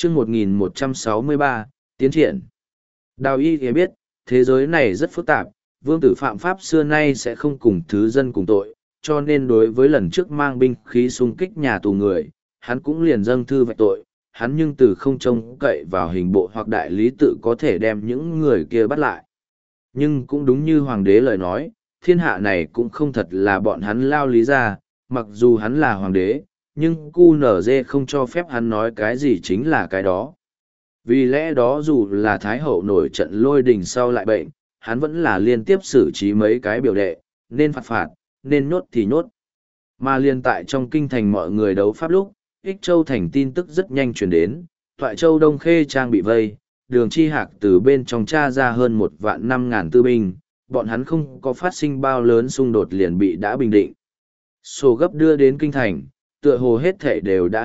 chương 1163, tiến triển. Đào Y thì biết, thế giới này rất phức tạp, vương tử phạm pháp xưa nay sẽ không cùng thứ dân cùng tội, cho nên đối với lần trước mang binh khí xung kích nhà tù người, hắn cũng liền dâng thư vạch tội, hắn nhưng từ không trông cậy vào hình bộ hoặc đại lý tự có thể đem những người kia bắt lại. Nhưng cũng đúng như hoàng đế lời nói, thiên hạ này cũng không thật là bọn hắn lao lý ra, mặc dù hắn là hoàng đế, nhưng QNZ không cho phép hắn nói cái gì chính là cái đó. Vì lẽ đó dù là Thái Hậu nổi trận lôi đình sau lại bệnh, hắn vẫn là liên tiếp xử trí mấy cái biểu đệ, nên phạt phạt, nên nhốt thì nhốt. Mà liên tại trong kinh thành mọi người đấu pháp lúc, Ích Châu thành tin tức rất nhanh truyền đến, Thoại Châu Đông Khê Trang bị vây, Đường Chi Hạc từ bên trong tra ra hơn 1.500.000 tư binh, bọn hắn không có phát sinh bao lớn xung đột liền bị đã bình định. Sổ gấp đưa đến kinh thành, tựa hồ hết thể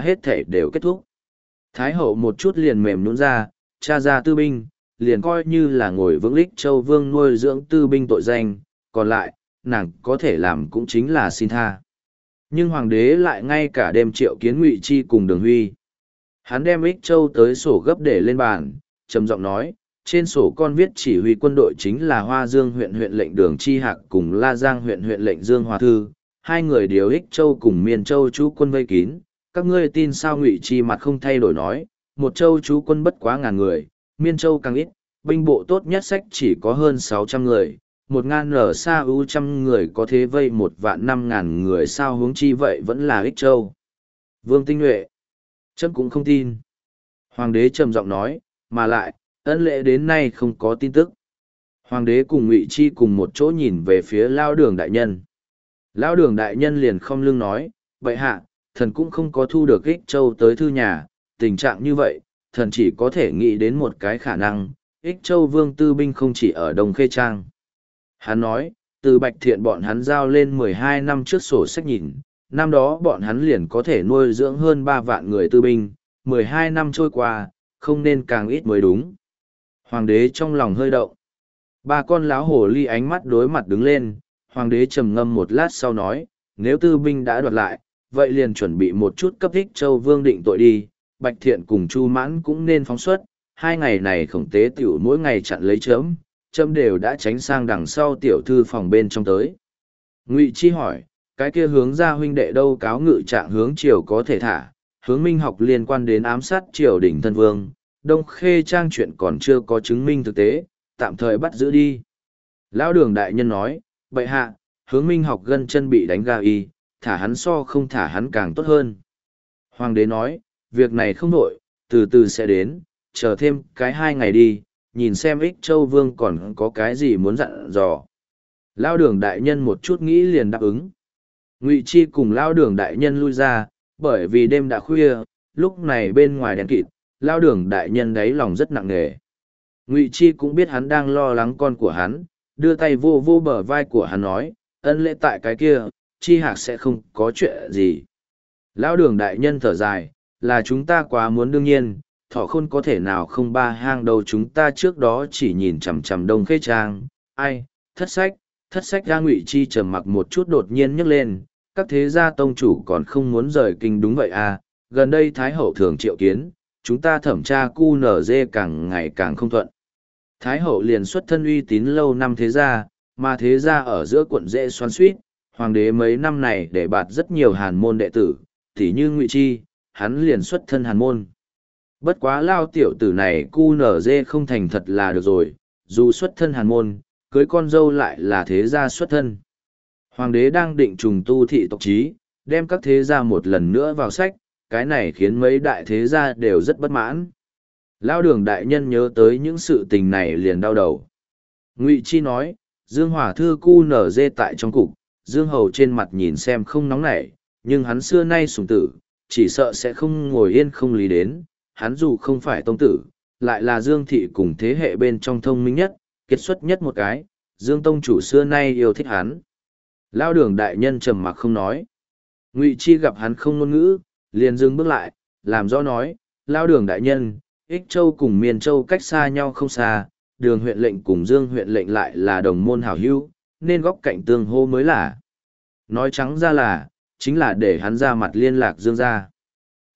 đều kết thúc. Thái hậu một chút liền mềm nhũn ra, tra ra tư binh, liền coi như là ngồi vững Ích Châu Vương nuôi dưỡng tư binh tội danh, còn lại, nàng có thể làm cũng chính là xin tha. Nhưng hoàng đế lại ngay cả đêm triệu kiến Ngụy Chi cùng Đường Huy. Hắn đem Ích Châu tới sổ gấp để lên bàn, trầm giọng nói, trên sổ con viết chỉ huy quân đội chính là Hoa Dương huyện huyện lệnh Đường Chi Hạc cùng La Giang huyện huyện lệnh Dương Hòa Thư, hai người điều Ích Châu cùng Miên Châu chú quân vây kín. Các ngươi tin sao? Ngụy Chi mặt không thay đổi nói, một châu chú quân bất quá 1.000 người, Miên Châu càng ít, binh bộ tốt nhất sách chỉ có hơn 600 người, 1.000 nở xa ưu trăm người có thế vây 1.500.000 người sao, huống chi vậy vẫn là Ích Châu. Vương Tinh Nhuệ, chấm cũng không tin. Hoàng đế trầm giọng nói, mà lại, ân lễ đến nay không có tin tức. Hoàng đế cùng Ngụy Chi cùng một chỗ nhìn về phía Lao Đường đại nhân. Lão Đường đại nhân liền không lưng nói, bệ hạ, thần cũng không có thu được Ích Châu tới thư nhà, tình trạng như vậy, thần chỉ có thể nghĩ đến một cái khả năng, Ích Châu Vương tư binh không chỉ ở Đông Khê Trang. Hắn nói, từ Bạch Thiện bọn hắn giao lên 12 năm trước sổ sách nhìn, năm đó bọn hắn liền có thể nuôi dưỡng hơn 3 vạn người tư binh, 12 năm trôi qua, không nên càng ít mới đúng. Hoàng đế trong lòng hơi động. Ba con láo hổ ly ánh mắt đối mặt đứng lên, hoàng đế trầm ngâm một lát sau nói, nếu tư binh đã đoạt lại, vậy liền chuẩn bị một chút cấp Ích Châu Vương định tội đi, Bạch Thiện cùng Chu Mãn cũng nên phóng xuất, 2 ngày này khổng tế tiểu mỗi ngày chặn lấy chấm đều đã tránh sang đằng sau tiểu thư phòng bên trong tới. Ngụy Chi hỏi, cái kia hướng ra huynh đệ đâu? Cáo ngự trạng hướng triều có thể thả, hướng minh học liên quan đến ám sát triều đình thân vương, Đông Khê Trang chuyện còn chưa có chứng minh thực tế, tạm thời bắt giữ đi. Lão Đường đại nhân nói, bệ hạ, hướng minh học gân chân bị đánh ga y, thả hắn so không thả hắn càng tốt hơn. Hoàng đế nói, việc này không nổi, từ từ sẽ đến, chờ thêm cái 2 ngày đi, nhìn xem Ích Châu Vương còn có cái gì muốn dặn dò. Lão Đường đại nhân một chút nghĩ liền đáp ứng. Ngụy Chi cùng Lão Đường đại nhân lui ra, bởi vì đêm đã khuya, lúc này bên ngoài đèn kịt, Lão Đường đại nhân đáy lòng rất nặng nề. Ngụy Chi cũng biết hắn đang lo lắng con của hắn, đưa tay vô vô bờ vai của hắn nói, ân lễ tại cái kia, Chi Hạc sẽ không có chuyện gì. Lão Đường đại nhân thở dài, là chúng ta quá muốn đương nhiên, Thỏ Khôn có thể nào không ba hang đầu, chúng ta trước đó chỉ nhìn chằm chằm Đông Khê Trang, ai, thất sách ra. Ngụy Chi trầm mặc một chút đột nhiên nhấc lên, các thế gia tông chủ còn không muốn rời kinh đúng vậy à, gần đây Thái Hậu thường triệu kiến, chúng ta thẩm tra QNZ càng ngày càng không thuận. Thái Hậu liền xuất thân uy tín lâu năm thế gia, mà thế gia ở giữa quận dễ xoắn suýt, hoàng đế mấy năm này để bạt rất nhiều hàn môn đệ tử, tỉ như Ngụy Chi, hắn liền xuất thân hàn môn. Bất quá lao tiểu tử này QNZ không thành thật là được rồi, dù xuất thân hàn môn, cưới con dâu lại là thế gia xuất thân. Hoàng đế đang định trùng tu thị tộc chí, đem các thế gia một lần nữa vào sách, cái này khiến mấy đại thế gia đều rất bất mãn. Lão Đường đại nhân nhớ tới những sự tình này liền đau đầu. Ngụy Chi nói, Dương Hỏa Thư QNZ tại trong cục, Dương Hầu trên mặt nhìn xem không nóng nảy, nhưng hắn xưa nay sủng tử, chỉ sợ sẽ không ngồi yên không lý đến, hắn dù không phải tông tử, lại là Dương thị cùng thế hệ bên trong thông minh nhất, kiệt xuất nhất một cái, Dương tông chủ xưa nay yêu thích hắn. Lão Đường đại nhân trầm mặc không nói. Ngụy Chi gặp hắn không ngôn ngữ, liền dừng bước lại, làm rõ nói, Lão Đường đại nhân, Ích Châu cùng Miên Châu cách xa nhau không xa, Đường huyện lệnh cùng Dương huyện lệnh lại là đồng môn hảo hữu, nên góc cạnh tương hô mới là. Nói trắng ra là, chính là để hắn ra mặt liên lạc Dương gia.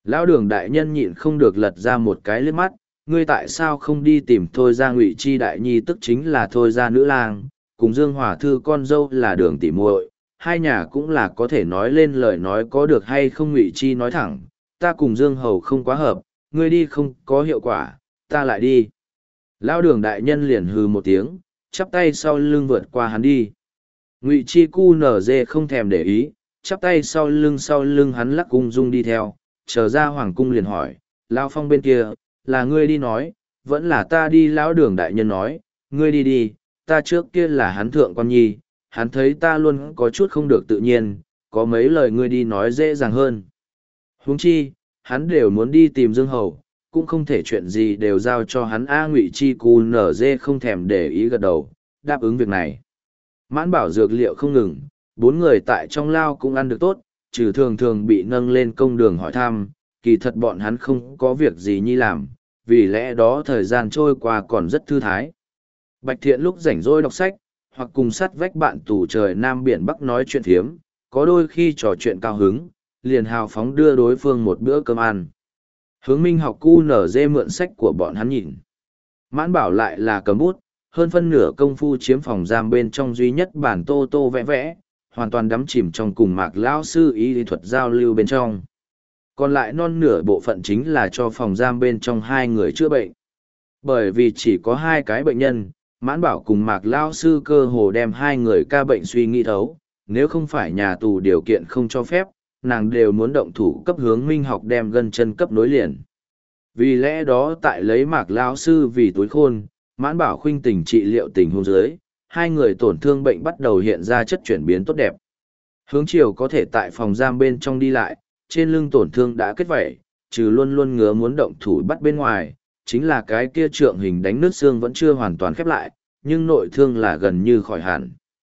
Lão đường đại nhân nhịn không được lật ra một cái liếc mắt, ngươi tại sao không đi tìm thôi ra Ngụy Chi đại nhi, tức chính là thôi ra nữ lang, cùng Dương Hòa Thư con dâu là đường tỉ muội, hai nhà cũng là có thể nói lên lời nói có được hay không. Ngụy Chi nói thẳng, ta cùng Dương Hầu không quá hợp, ngươi đi không có hiệu quả, ta lại đi. Lão đường đại nhân liền hừ một tiếng, chắp tay sau lưng vượt qua hắn đi. Ngụy Chi cu nở dê không thèm để ý, chắp tay sau lưng hắn lắc cung dung đi theo, trở ra hoàng cung liền hỏi, Lão Phong bên kia, là ngươi đi nói, vẫn là ta đi. Lão đường đại nhân nói, ngươi đi đi, ta trước kia là hắn thượng quan nhi, hắn thấy ta luôn có chút không được tự nhiên, có mấy lời ngươi đi nói dễ dàng hơn. Huống chi, hắn đều muốn đi tìm Dương Hầu, cũng không thể chuyện gì đều giao cho hắn. Ngụy Chi cu nở dê không thèm để ý gật đầu, đáp ứng việc này. Mãn Bảo dược liệu không ngừng, 4 người tại trong lao cũng ăn được tốt, trừ thường thường bị nâng lên công đường hỏi thăm, kỳ thật bọn hắn không có việc gì nhi làm, vì lẽ đó thời gian trôi qua còn rất thư thái. Bạch Thiện lúc rảnh rỗi đọc sách, hoặc cùng sắt vách bạn tù trời Nam Biển Bắc nói chuyện thiếm, có đôi khi trò chuyện cao hứng, liền hào phóng đưa đối phương một bữa cơm ăn. Hướng Minh học cu nở dê mượn sách của bọn hắn nhìn. Mãn Bảo lại là cầm bút, hơn phân nửa công phu chiếm phòng giam bên trong duy nhất bản tô tô vẽ vẽ, hoàn toàn đắm chìm trong cùng Mạc lão sư y lý thuật giao lưu bên trong. Còn lại non nửa bộ phận chính là cho phòng giam bên trong 2 người chữa bệnh. Bởi vì chỉ có 2 cái bệnh nhân, Mãn Bảo cùng Mạc lão sư cơ hồ đem 2 người ca bệnh suy nghĩ thấu, nếu không phải nhà tù điều kiện không cho phép, nàng đều muốn động thủ cấp Hướng Minh học đem gân chân cấp nối liền. Vì lẽ đó tại lấy Mạc lão sư vì túi khôn, Mãn Bảo khuynh tình trị liệu tình huống dưới, 2 người tổn thương bệnh bắt đầu hiện ra chất chuyển biến tốt đẹp. Hướng chiều có thể tại phòng giam bên trong đi lại, trên lưng tổn thương đã kết vảy, trừ luôn luôn ngứa muốn động thủ bắt bên ngoài, chính là cái kia trượng hình đánh nứt xương vẫn chưa hoàn toàn khép lại, nhưng nội thương là gần như khỏi hẳn.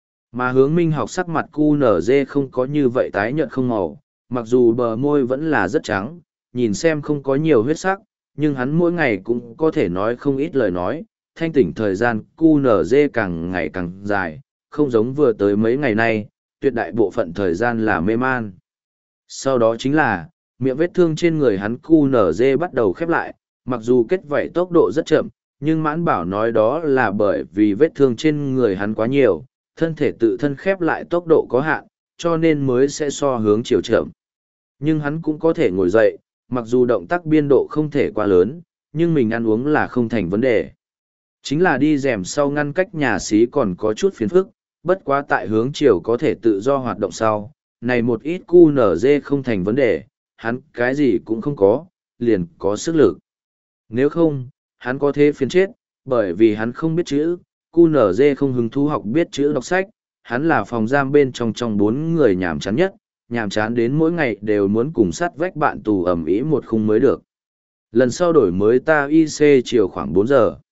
Mà Hướng Minh học sắc mặt cu nở dê không có như vậy tái nhợt không màu, mặc dù bờ môi vẫn là rất trắng, nhìn xem không có nhiều huyết sắc, nhưng hắn mỗi ngày cũng có thể nói không ít lời nói, thanh tỉnh thời gian cu nở dê càng ngày càng dài, không giống vừa tới mấy ngày nay, tuyệt đại bộ phận thời gian là mê man. Sau đó chính là, miệng vết thương trên người hắn cu nở dê bắt đầu khép lại, mặc dù kết vảy tốc độ rất chậm, nhưng Mãn Bảo nói đó là bởi vì vết thương trên người hắn quá nhiều, thân thể tự thân khép lại tốc độ có hạn, cho nên mới sẽ so hướng chiều chậm. Nhưng hắn cũng có thể ngồi dậy, mặc dù động tác biên độ không thể quá lớn, nhưng mình ăn uống là không thành vấn đề. Chính là đi rèm sau ngăn cách nhà xí còn có chút phiền phức, bất quá tại hướng chiều có thể tự do hoạt động sau, này một ít cu nở dê không thành vấn đề, hắn cái gì cũng không có, liền có sức lực. Nếu không, hắn có thể phiền chết, bởi vì hắn không biết chữ, cu nở dê không hứng thú học biết chữ đọc sách, hắn là phòng giam bên trong 4 người nhàm chán nhất, nhàm chán đến mỗi ngày đều muốn cùng sát vách bạn tù ẩm ý một khung mới được. Lần sau đổi mới ta IC chiều khoảng 4 giờ.